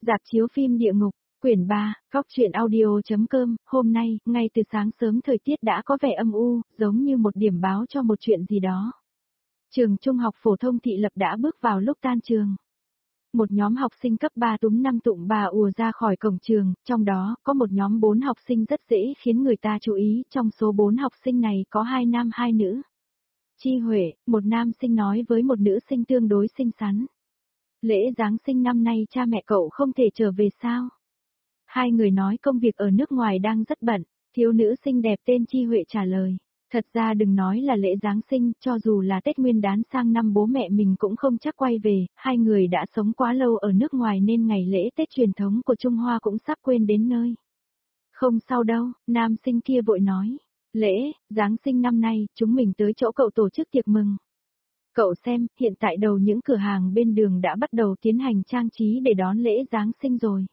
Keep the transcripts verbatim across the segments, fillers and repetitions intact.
Rạp chiếu phim Địa Ngục, quyển ba, góc truyện audio.com, hôm nay, ngay từ sáng sớm thời tiết đã có vẻ âm u, giống như một điểm báo cho một chuyện gì đó. Trường Trung học phổ thông Thị Lập đã bước vào lúc tan trường. Một nhóm học sinh cấp ba túm năm tụng ba ùa ra khỏi cổng trường, trong đó có một nhóm bốn học sinh rất dễ khiến người ta chú ý, trong số bốn học sinh này có hai nam hai nữ. Chi Huệ, một nam sinh nói với một nữ sinh tương đối xinh xắn. Lễ Giáng sinh năm nay cha mẹ cậu không thể trở về sao? Hai người nói công việc ở nước ngoài đang rất bận, thiếu nữ xinh đẹp tên Chi Huệ trả lời. Thật ra đừng nói là lễ Giáng sinh, cho dù là Tết Nguyên đán sang năm bố mẹ mình cũng không chắc quay về, hai người đã sống quá lâu ở nước ngoài nên ngày lễ Tết truyền thống của Trung Hoa cũng sắp quên đến nơi. Không sao đâu, nam sinh kia vội nói. Lễ Giáng sinh năm nay, chúng mình tới chỗ cậu tổ chức tiệc mừng. Cậu xem, hiện tại đầu những cửa hàng bên đường đã bắt đầu tiến hành trang trí để đón lễ Giáng sinh rồi.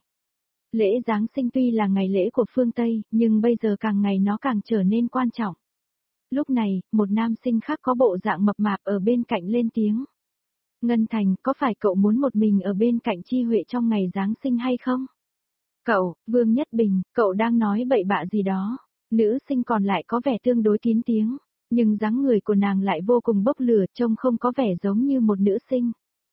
Lễ Giáng sinh tuy là ngày lễ của phương Tây, nhưng bây giờ càng ngày nó càng trở nên quan trọng. Lúc này, một nam sinh khác có bộ dạng mập mạp ở bên cạnh lên tiếng. Ngân Thành, có phải cậu muốn một mình ở bên cạnh Chi Huệ trong ngày Giáng sinh hay không? Cậu, Vương Nhất Bình, cậu đang nói bậy bạ gì đó. Nữ sinh còn lại có vẻ tương đối kín tiếng, nhưng dáng người của nàng lại vô cùng bốc lửa, trông không có vẻ giống như một nữ sinh.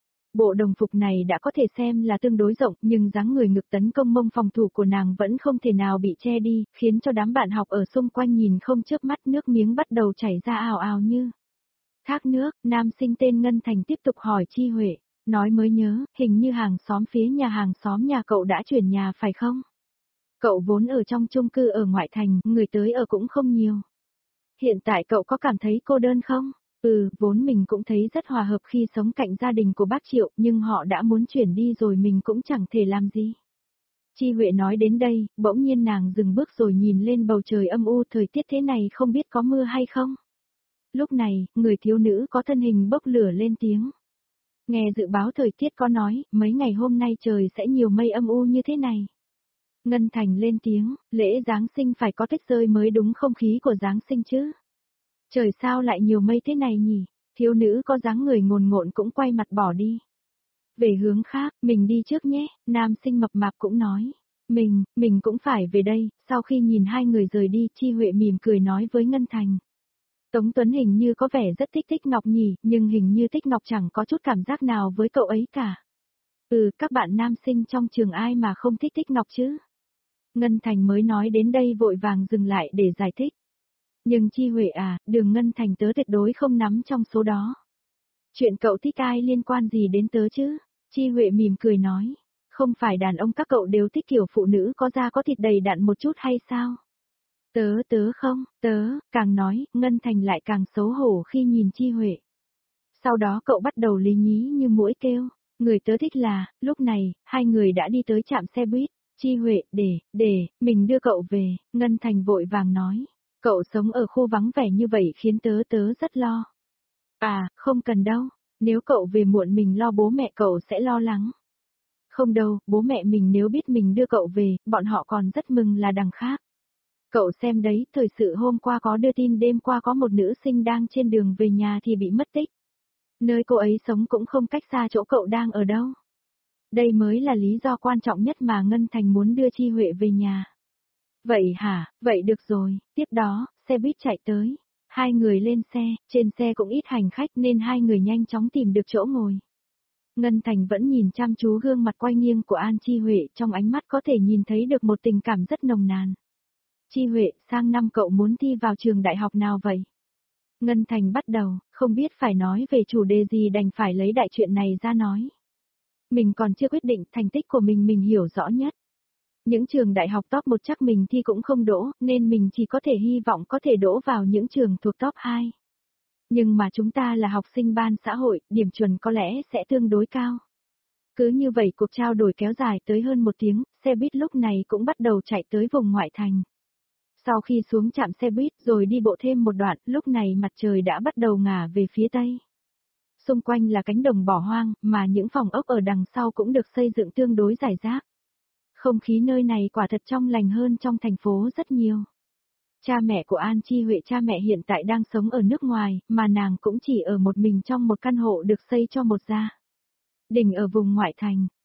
Bộ đồng phục này đã có thể xem là tương đối rộng, nhưng dáng người ngực tấn công mông phòng thủ của nàng vẫn không thể nào bị che đi, khiến cho đám bạn học ở xung quanh nhìn không chớp mắt, nước miếng bắt đầu chảy ra ào ào như thác nước. Nam sinh tên Ngân Thành tiếp tục hỏi Chi Huệ, nói mới nhớ, hình như hàng xóm phía nhà hàng xóm nhà cậu đã chuyển nhà phải không? Cậu vốn ở trong chung cư ở ngoại thành, người tới ở cũng không nhiều. Hiện tại cậu có cảm thấy cô đơn không? Ừ, vốn mình cũng thấy rất hòa hợp khi sống cạnh gia đình của bác Triệu, nhưng họ đã muốn chuyển đi rồi mình cũng chẳng thể làm gì. Chi Huệ nói đến đây, bỗng nhiên nàng dừng bước rồi nhìn lên bầu trời âm u, thời tiết thế này không biết có mưa hay không. Lúc này, người thiếu nữ có thân hình bốc lửa lên tiếng. Nghe dự báo thời tiết có nói, mấy ngày hôm nay trời sẽ nhiều mây âm u như thế này. Ngân Thành lên tiếng, lễ Giáng sinh phải có tuyết rơi mới đúng không khí của Giáng sinh chứ. Trời sao lại nhiều mây thế này nhỉ? Thiếu nữ có dáng người ngồn ngộn cũng quay mặt bỏ đi. Về hướng khác, mình đi trước nhé, nam sinh mập mạp cũng nói. Mình, mình cũng phải về đây. Sau khi nhìn hai người rời đi, Chi Huệ mỉm cười nói với Ngân Thành. Tống Tuấn hình như có vẻ rất thích Tích Ngọc nhỉ, nhưng hình như Tích Ngọc chẳng có chút cảm giác nào với cậu ấy cả. Ừ, các bạn nam sinh trong trường ai mà không thích Tích Ngọc chứ? Ngân Thành mới nói đến đây vội vàng dừng lại để giải thích. Nhưng Chi Huệ à, Đường Ngân Thành tớ tuyệt đối không nắm trong số đó. Chuyện cậu thích ai liên quan gì đến tớ chứ? Chi Huệ mỉm cười nói. Không phải đàn ông các cậu đều thích kiểu phụ nữ có da có thịt đầy đặn một chút hay sao? Tớ tớ không, tớ, càng nói, Ngân Thành lại càng xấu hổ khi nhìn Chi Huệ. Sau đó cậu bắt đầu lý nhí như muỗi kêu. Người tớ thích là, lúc này, hai người đã đi tới trạm xe buýt. Chi Huệ, để, để, mình đưa cậu về, Ngân Thành vội vàng nói. Cậu sống ở khu vắng vẻ như vậy khiến tớ tớ rất lo. À, không cần đâu, nếu cậu về muộn mình lo bố mẹ cậu sẽ lo lắng. Không đâu, bố mẹ mình nếu biết mình đưa cậu về, bọn họ còn rất mừng là đằng khác. Cậu xem đấy, thời sự hôm qua có đưa tin đêm qua có một nữ sinh đang trên đường về nhà thì bị mất tích. Nơi cô ấy sống cũng không cách xa chỗ cậu đang ở đâu. Đây mới là lý do quan trọng nhất mà Ngân Thành muốn đưa Chi Huệ về nhà. Vậy hả, vậy được rồi, tiếp đó, xe buýt chạy tới. Hai người lên xe, trên xe cũng ít hành khách nên hai người nhanh chóng tìm được chỗ ngồi. Ngân Thành vẫn nhìn chăm chú gương mặt quay nghiêng của An Chi Huệ, trong ánh mắt có thể nhìn thấy được một tình cảm rất nồng nàn. Chi Huệ, sang năm cậu muốn thi vào trường đại học nào vậy? Ngân Thành bắt đầu, không biết phải nói về chủ đề gì đành phải lấy đại chuyện này ra nói. Mình còn chưa quyết định, thành tích của mình mình hiểu rõ nhất. Những trường đại học top một chắc mình thi cũng không đỗ, nên mình chỉ có thể hy vọng có thể đỗ vào những trường thuộc top hai. Nhưng mà chúng ta là học sinh ban xã hội, điểm chuẩn có lẽ sẽ tương đối cao. Cứ như vậy cuộc trao đổi kéo dài tới hơn một tiếng, xe buýt lúc này cũng bắt đầu chạy tới vùng ngoại thành. Sau khi xuống trạm xe buýt rồi đi bộ thêm một đoạn, lúc này mặt trời đã bắt đầu ngả về phía tây. Xung quanh là cánh đồng bỏ hoang, mà những phòng ốc ở đằng sau cũng được xây dựng tương đối rải rác. Không khí nơi này quả thật trong lành hơn trong thành phố rất nhiều. Cha mẹ của An Chi Huệ cha mẹ hiện tại đang sống ở nước ngoài, mà nàng cũng chỉ ở một mình trong một căn hộ được xây cho một gia đình ở vùng ngoại thành.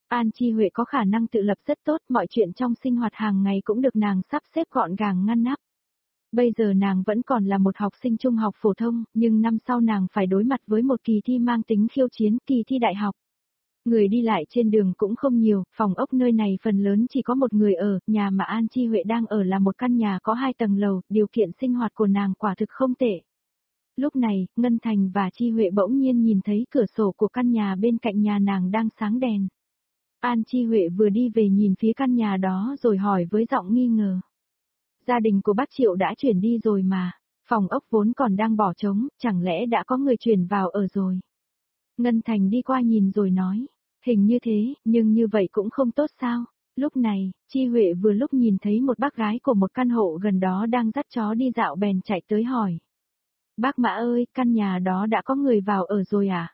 An Chi Huệ có khả năng tự lập rất tốt, mọi chuyện trong sinh hoạt hàng ngày cũng được nàng sắp xếp gọn gàng ngăn nắp. Bây giờ nàng vẫn còn là một học sinh trung học phổ thông, nhưng năm sau nàng phải đối mặt với một kỳ thi mang tính khiêu chiến, kỳ thi đại học. Người đi lại trên đường cũng không nhiều, phòng ốc nơi này phần lớn chỉ có một người ở, nhà mà An Chi Huệ đang ở là một căn nhà có hai tầng lầu, điều kiện sinh hoạt của nàng quả thực không tệ. Lúc này, Ngân Thành và Chi Huệ bỗng nhiên nhìn thấy cửa sổ của căn nhà bên cạnh nhà nàng đang sáng đèn. An Chi Huệ vừa đi về nhìn phía căn nhà đó rồi hỏi với giọng nghi ngờ. Gia đình của bác Triệu đã chuyển đi rồi mà, phòng ốc vốn còn đang bỏ trống, chẳng lẽ đã có người chuyển vào ở rồi. Ngân Thành đi qua nhìn rồi nói, hình như thế, nhưng như vậy cũng không tốt sao. Lúc này, Chi Huệ vừa lúc nhìn thấy một bác gái của một căn hộ gần đó đang dắt chó đi dạo bèn chạy tới hỏi. Bác Mã ơi, căn nhà đó đã có người vào ở rồi à?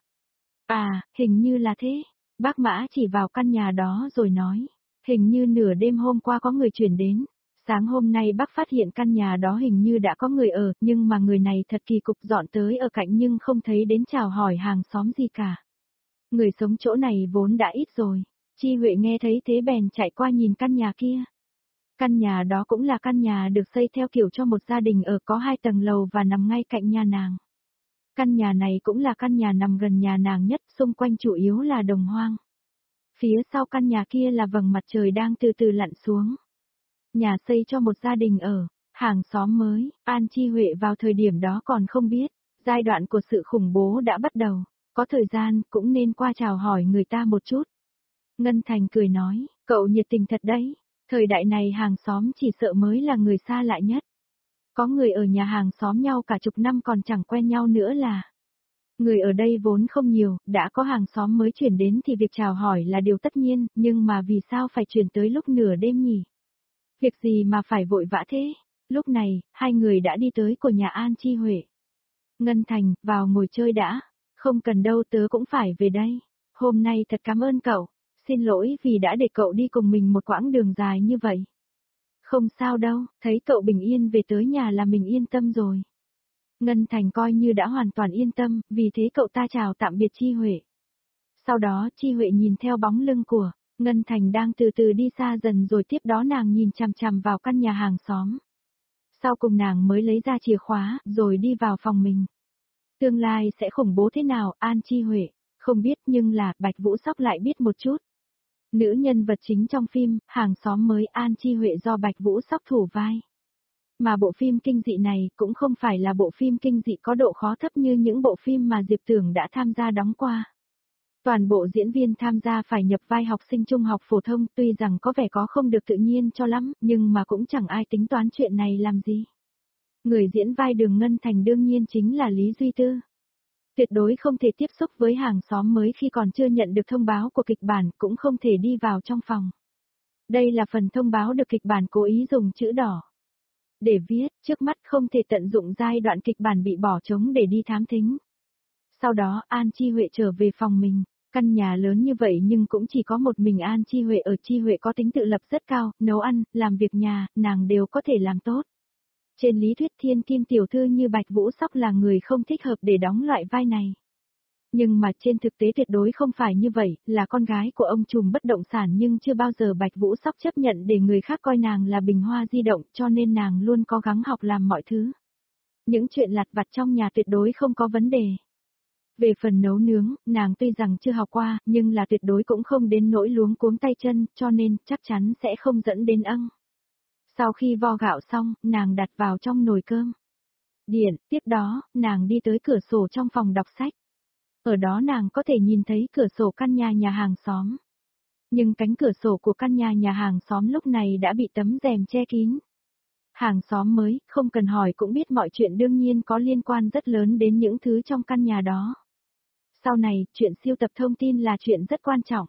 À, hình như là thế. Bác Mã chỉ vào căn nhà đó rồi nói, hình như nửa đêm hôm qua có người chuyển đến. Sáng hôm nay bác phát hiện căn nhà đó hình như đã có người ở, nhưng mà người này thật kỳ cục dọn tới ở cạnh nhưng không thấy đến chào hỏi hàng xóm gì cả. Người sống chỗ này vốn đã ít rồi. Chi Huệ nghe thấy thế bèn chạy qua nhìn căn nhà kia. Căn nhà đó cũng là căn nhà được xây theo kiểu cho một gia đình ở, có hai tầng lầu và nằm ngay cạnh nhà nàng. Căn nhà này cũng là căn nhà nằm gần nhà nàng nhất, xung quanh chủ yếu là đồng hoang. Phía sau căn nhà kia là vầng mặt trời đang từ từ lặn xuống. Nhà xây cho một gia đình ở, hàng xóm mới, An Chi Huệ vào thời điểm đó còn không biết, giai đoạn của sự khủng bố đã bắt đầu, có thời gian cũng nên qua chào hỏi người ta một chút. Ngân Thành cười nói, cậu nhiệt tình thật đấy, thời đại này hàng xóm chỉ sợ mới là người xa lạ nhất. Có người ở nhà hàng xóm nhau cả chục năm còn chẳng quen nhau nữa là. Người ở đây vốn không nhiều, đã có hàng xóm mới chuyển đến thì việc chào hỏi là điều tất nhiên, nhưng mà vì sao phải chuyển tới lúc nửa đêm nhỉ? Việc gì mà phải vội vã thế? Lúc này, hai người đã đi tới của nhà An Chi Huệ. Ngân Thành, vào ngồi chơi đã. Không cần đâu, tớ cũng phải về đây. Hôm nay thật cảm ơn cậu. Xin lỗi vì đã để cậu đi cùng mình một quãng đường dài như vậy. Không sao đâu, thấy cậu bình yên về tới nhà là mình yên tâm rồi. Ngân Thành coi như đã hoàn toàn yên tâm, vì thế cậu ta chào tạm biệt Chi Huệ. Sau đó Chi Huệ nhìn theo bóng lưng của Ngân Thành đang từ từ đi xa dần rồi tiếp đó nàng nhìn chằm chằm vào căn nhà hàng xóm. Sau cùng nàng mới lấy ra chìa khóa, rồi đi vào phòng mình. Tương lai sẽ khủng bố thế nào, An Chi Huệ, không biết nhưng là Bạch Vũ Sóc lại biết một chút. Nữ nhân vật chính trong phim, hàng xóm mới An Chi Huệ do Bạch Vũ Sóc thủ vai. Mà bộ phim kinh dị này cũng không phải là bộ phim kinh dị có độ khó thấp như những bộ phim mà Diệp Tưởng đã tham gia đóng qua. Toàn bộ diễn viên tham gia phải nhập vai học sinh trung học phổ thông, tuy rằng có vẻ có không được tự nhiên cho lắm, nhưng mà cũng chẳng ai tính toán chuyện này làm gì. Người diễn vai Đường Ngân Thành đương nhiên chính là Lý Duy Tư. Tuyệt đối không thể tiếp xúc với hàng xóm mới khi còn chưa nhận được thông báo của kịch bản, cũng không thể đi vào trong phòng. Đây là phần thông báo được kịch bản cố ý dùng chữ đỏ. Để viết, trước mắt không thể tận dụng giai đoạn kịch bản bị bỏ trống để đi thám thính. Sau đó An Chi Huệ trở về phòng mình, căn nhà lớn như vậy nhưng cũng chỉ có một mình An Chi Huệ ở. Chi Huệ có tính tự lập rất cao, nấu ăn, làm việc nhà, nàng đều có thể làm tốt. Trên lý thuyết thiên kim tiểu thư như Bạch Vũ Sóc là người không thích hợp để đóng loại vai này. Nhưng mà trên thực tế tuyệt đối không phải như vậy, là con gái của ông trùm bất động sản nhưng chưa bao giờ Bạch Vũ Sóc chấp nhận để người khác coi nàng là bình hoa di động, cho nên nàng luôn cố gắng học làm mọi thứ. Những chuyện lặt vặt trong nhà tuyệt đối không có vấn đề. Về phần nấu nướng, nàng tuy rằng chưa học qua, nhưng là tuyệt đối cũng không đến nỗi luống cuống tay chân, cho nên chắc chắn sẽ không dẫn đến âng. Sau khi vo gạo xong, nàng đặt vào trong nồi cơm điện, tiếp đó, nàng đi tới cửa sổ trong phòng đọc sách. Ở đó nàng có thể nhìn thấy cửa sổ căn nhà nhà hàng xóm. Nhưng cánh cửa sổ của căn nhà nhà hàng xóm lúc này đã bị tấm rèm che kín. Hàng xóm mới, không cần hỏi cũng biết mọi chuyện đương nhiên có liên quan rất lớn đến những thứ trong căn nhà đó. Sau này, chuyện siêu tập thông tin là chuyện rất quan trọng.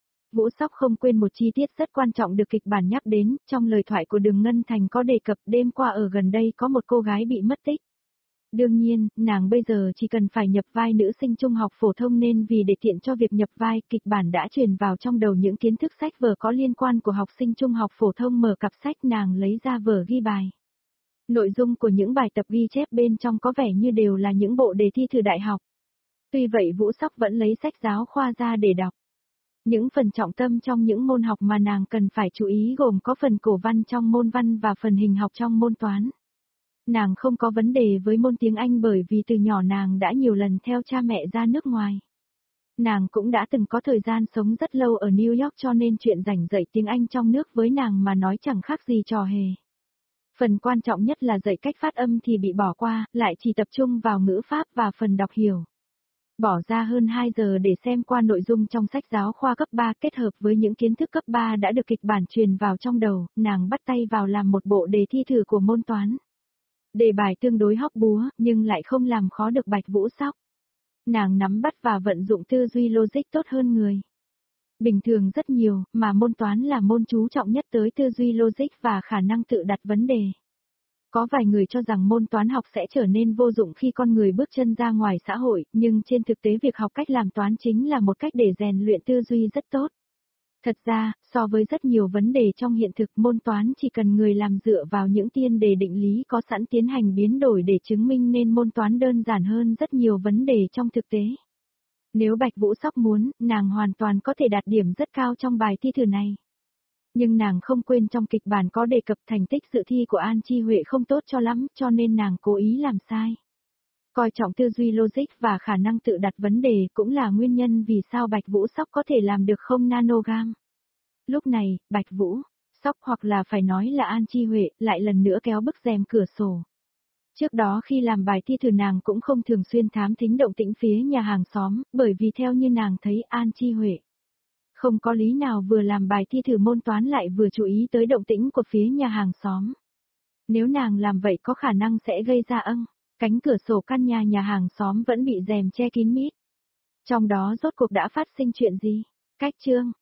Vũ Sóc không quên một chi tiết rất quan trọng được kịch bản nhắc đến, trong lời thoại của Đường Ngân Thành có đề cập đêm qua ở gần đây có một cô gái bị mất tích. Đương nhiên, nàng bây giờ chỉ cần phải nhập vai nữ sinh trung học phổ thông nên vì để tiện cho việc nhập vai, kịch bản đã truyền vào trong đầu những kiến thức sách vở có liên quan của học sinh trung học phổ thông. Mở cặp sách nàng lấy ra vở ghi bài. Nội dung của những bài tập ghi chép bên trong có vẻ như đều là những bộ đề thi thử đại học. Tuy vậy Vũ Sóc vẫn lấy sách giáo khoa ra để đọc. Những phần trọng tâm trong những môn học mà nàng cần phải chú ý gồm có phần cổ văn trong môn văn và phần hình học trong môn toán. Nàng không có vấn đề với môn tiếng Anh bởi vì từ nhỏ nàng đã nhiều lần theo cha mẹ ra nước ngoài. Nàng cũng đã từng có thời gian sống rất lâu ở New York cho nên chuyện giảng dạy tiếng Anh trong nước với nàng mà nói chẳng khác gì trò hề. Phần quan trọng nhất là dạy cách phát âm thì bị bỏ qua, lại chỉ tập trung vào ngữ pháp và phần đọc hiểu. Bỏ ra hơn hai giờ để xem qua nội dung trong sách giáo khoa cấp ba kết hợp với những kiến thức cấp ba đã được kịch bản truyền vào trong đầu, nàng bắt tay vào làm một bộ đề thi thử của môn toán. Đề bài tương đối hóc búa, nhưng lại không làm khó được Bạch Vũ Sóc. Nàng nắm bắt và vận dụng tư duy logic tốt hơn người bình thường rất nhiều, mà môn toán là môn chú trọng nhất tới tư duy logic và khả năng tự đặt vấn đề. Có vài người cho rằng môn toán học sẽ trở nên vô dụng khi con người bước chân ra ngoài xã hội, nhưng trên thực tế việc học cách làm toán chính là một cách để rèn luyện tư duy rất tốt. Thật ra, so với rất nhiều vấn đề trong hiện thực, môn toán chỉ cần người làm dựa vào những tiên đề định lý có sẵn tiến hành biến đổi để chứng minh nên môn toán đơn giản hơn rất nhiều vấn đề trong thực tế. Nếu Bạch Vũ Sóc muốn, nàng hoàn toàn có thể đạt điểm rất cao trong bài thi thử này. Nhưng nàng không quên trong kịch bản có đề cập thành tích dự thi của An Chi Huệ không tốt cho lắm, cho nên nàng cố ý làm sai. Coi trọng tư duy logic và khả năng tự đặt vấn đề cũng là nguyên nhân vì sao Bạch Vũ Sóc có thể làm được không nanogam. Lúc này, Bạch Vũ Sóc hoặc là phải nói là An Chi Huệ lại lần nữa kéo bức rèm cửa sổ. Trước đó khi làm bài thi thử nàng cũng không thường xuyên thám thính động tĩnh phía nhà hàng xóm, bởi vì theo như nàng thấy An Chi Huệ không có lý nào vừa làm bài thi thử môn toán lại vừa chú ý tới động tĩnh của phía nhà hàng xóm. Nếu nàng làm vậy có khả năng sẽ gây ra âng, cánh cửa sổ căn nhà nhà hàng xóm vẫn bị rèm che kín mít. Trong đó rốt cuộc đã phát sinh chuyện gì? Cách chương